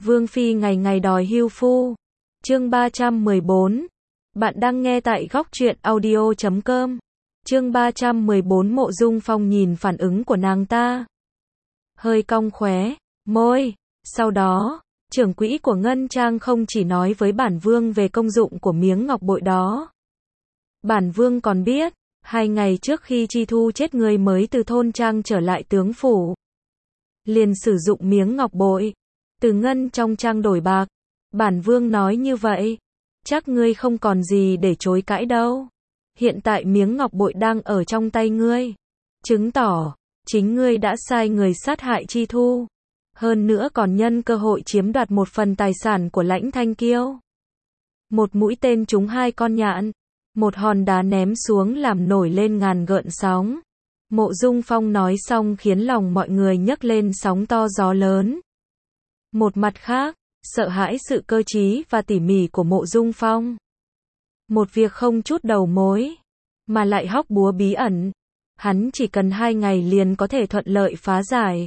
Vương Phi ngày ngày đòi hưu phu. Chương 314. Bạn đang nghe tại góc truyện audio.com. Chương 314 Mộ Dung Phong nhìn phản ứng của nàng ta, hơi cong khóe môi. Sau đó, trưởng quỹ của Ngân Trang không chỉ nói với bản vương về công dụng của miếng ngọc bội đó. Bản vương còn biết, 2 ngày trước khi Chi Thu chết, người mới từ thôn trang trở lại tướng phủ, liền sử dụng miếng ngọc bội từ ngân trong trang đổi bạc. Bản vương nói như vậy, chắc ngươi không còn gì để chối cãi đâu. Hiện tại miếng ngọc bội đang ở trong tay ngươi, chứng tỏ chính ngươi đã sai người sát hại Chi Thu, hơn nữa còn nhân cơ hội chiếm đoạt một phần tài sản của Lãnh Thanh Kiêu. Một mũi tên trúng 2 con nhạn, một hòn đá ném xuống làm nổi lên ngàn gợn sóng. Mộ Dung Phong nói xong khiến lòng mọi người nhấc lên sóng to gió lớn. Một mặt khác, sợ hãi sự cơ trí và tỉ mỉ của Mộ Dung Phong. Một việc không chút đầu mối, mà lại hóc búa bí ẩn. Hắn chỉ cần 2 ngày liền có thể thuận lợi phá giải.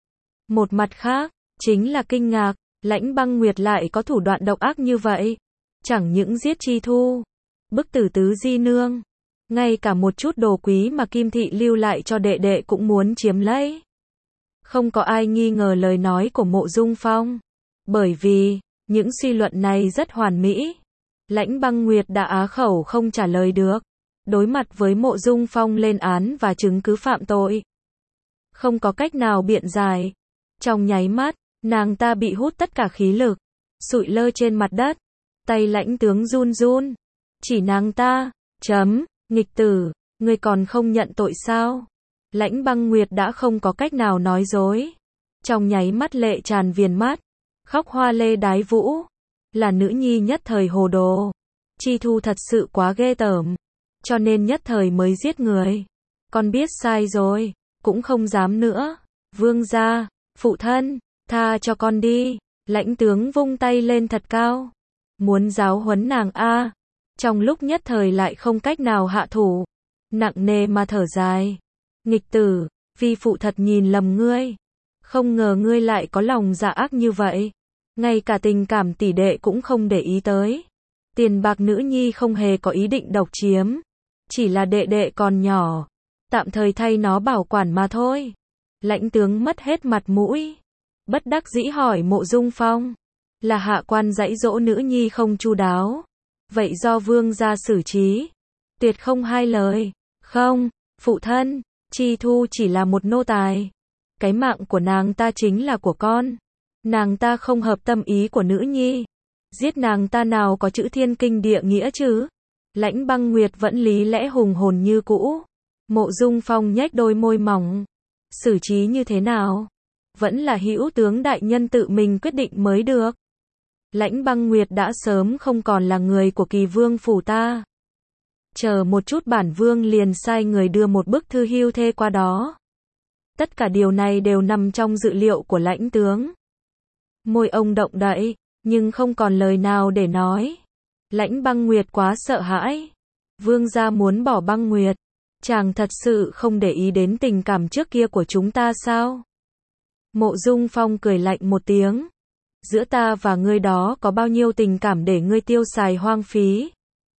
Một mặt khác, chính là kinh ngạc, Lãnh Băng Nguyệt lại có thủ đoạn độc ác như vậy. Chẳng những giết Chi Thu, bức tử Tứ Di Nương, ngay cả một chút đồ quý mà Kim Thị lưu lại cho đệ đệ cũng muốn chiếm lấy. Không có ai nghi ngờ lời nói của Mộ Dung Phong, bởi vì những suy luận này rất hoàn mỹ. Lãnh Băng Nguyệt đã á khẩu không trả lời được, đối mặt với Mộ Dung Phong lên án và chứng cứ phạm tội, không có cách nào biện giải. Trong nháy mắt, nàng ta bị hút tất cả khí lực, sụi lơ trên mặt đất, tay Lãnh tướng run run, chỉ nàng ta, nghịch tử, ngươi còn không nhận tội sao? Lãnh Băng Nguyệt đã không có cách nào nói dối, trong nháy mắt lệ tràn viền mắt, khóc hoa lê đái vũ. Là nữ nhi nhất thời hồ đồ, Chi Thu thật sự quá ghê tởm, cho nên nhất thời mới giết người. Con biết sai rồi, cũng không dám nữa. Vương gia, phụ thân, tha cho con đi. Lãnh tướng vung tay lên thật cao, muốn giáo huấn nàng a. Trong lúc nhất thời lại không cách nào hạ thủ, nặng nề mà thở dài. Nghịch tử, vi phụ thật nhìn lầm ngươi, không ngờ ngươi lại có lòng dạ ác như vậy, ngay cả tình cảm tỷ đệ cũng không để ý tới. Tiền bạc nữ nhi không hề có ý định độc chiếm, chỉ là đệ đệ còn nhỏ, tạm thời thay nó bảo quản mà thôi. Lãnh tướng mất hết mặt mũi, bất đắc dĩ hỏi Mộ Dung Phong, là hạ quan dạy dỗ nữ nhi không chu đáo, vậy do vương gia xử trí. Tuyệt không hai lời. Không, phụ thân, Chi Thu chỉ là một nô tài, cái mạng của nàng ta chính là của con. Nàng ta không hợp tâm ý của nữ nhi, giết nàng ta nào có chữ thiên kinh địa nghĩa chứ. Lãnh Băng Nguyệt vẫn lý lẽ hùng hồn như cũ. Mộ Dung Phong nhếch đôi môi mỏng, xử trí như thế nào, vẫn là hữu tướng đại nhân tự mình quyết định mới được. Lãnh Băng Nguyệt đã sớm không còn là người của Kỳ Vương phủ ta. Chờ một chút, bản vương liền sai người đưa một bức thư hưu thê qua đó. Tất cả điều này đều nằm trong dự liệu của lãnh tướng. Môi ông động đậy, nhưng không còn lời nào để nói. Lãnh Băng Nguyệt quá sợ hãi. Vương gia muốn bỏ Băng Nguyệt, chàng thật sự không để ý đến tình cảm trước kia của chúng ta sao? Mộ Dung Phong cười lạnh một tiếng. Giữa ta và ngươi đó có bao nhiêu tình cảm để ngươi tiêu xài hoang phí?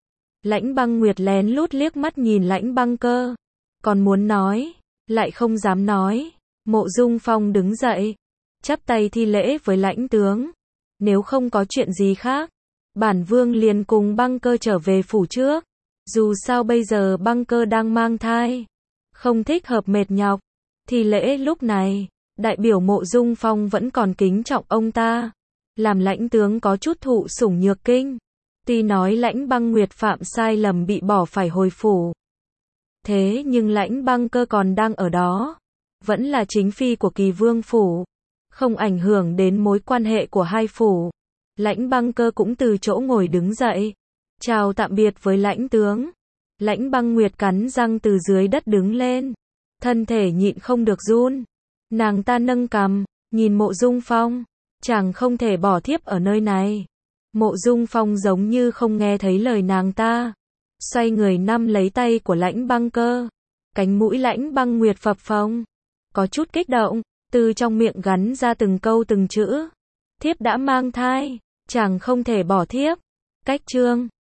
Lãnh Băng Nguyệt lén lút liếc mắt nhìn Lãnh Băng Cơ, còn muốn nói, lại không dám nói. Mộ Dung Phong đứng dậy, chắp tay thi lễ với lãnh tướng. Nếu không có chuyện gì khác, bản vương liền cùng Băng Cơ trở về phủ trước. Dù sao bây giờ Băng Cơ đang mang thai, không thích hợp mệt nhọc. Thi lễ lúc này, đại biểu Mộ Dung Phong vẫn còn kính trọng ông ta, làm lãnh tướng có chút thụ sủng nhược kinh. Tuy nói Lãnh Băng Nguyệt phạm sai lầm bị bỏ phải hồi phủ, thế nhưng Lãnh Băng Cơ còn đang ở đó, vẫn là chính phi của Kỳ Vương phủ, không ảnh hưởng đến mối quan hệ của hai phủ. Lãnh Băng Cơ cũng từ chỗ ngồi đứng dậy, chào tạm biệt với lãnh tướng. Lãnh Băng Nguyệt cắn răng từ dưới đất đứng lên, thân thể nhịn không được run. Nàng ta nâng cằm, nhìn Mộ Dung Phong, chàng không thể bỏ thiếp ở nơi này. Mộ Dung Phong giống như không nghe thấy lời nàng ta, xoay người nắm lấy tay của Lãnh Băng Cơ. Cánh mũi Lãnh Băng Nguyệt phập phồng, có chút kích động, từ trong miệng gắn ra từng câu từng chữ. Thiếp đã mang thai, chàng không thể bỏ thiếp. Cách chương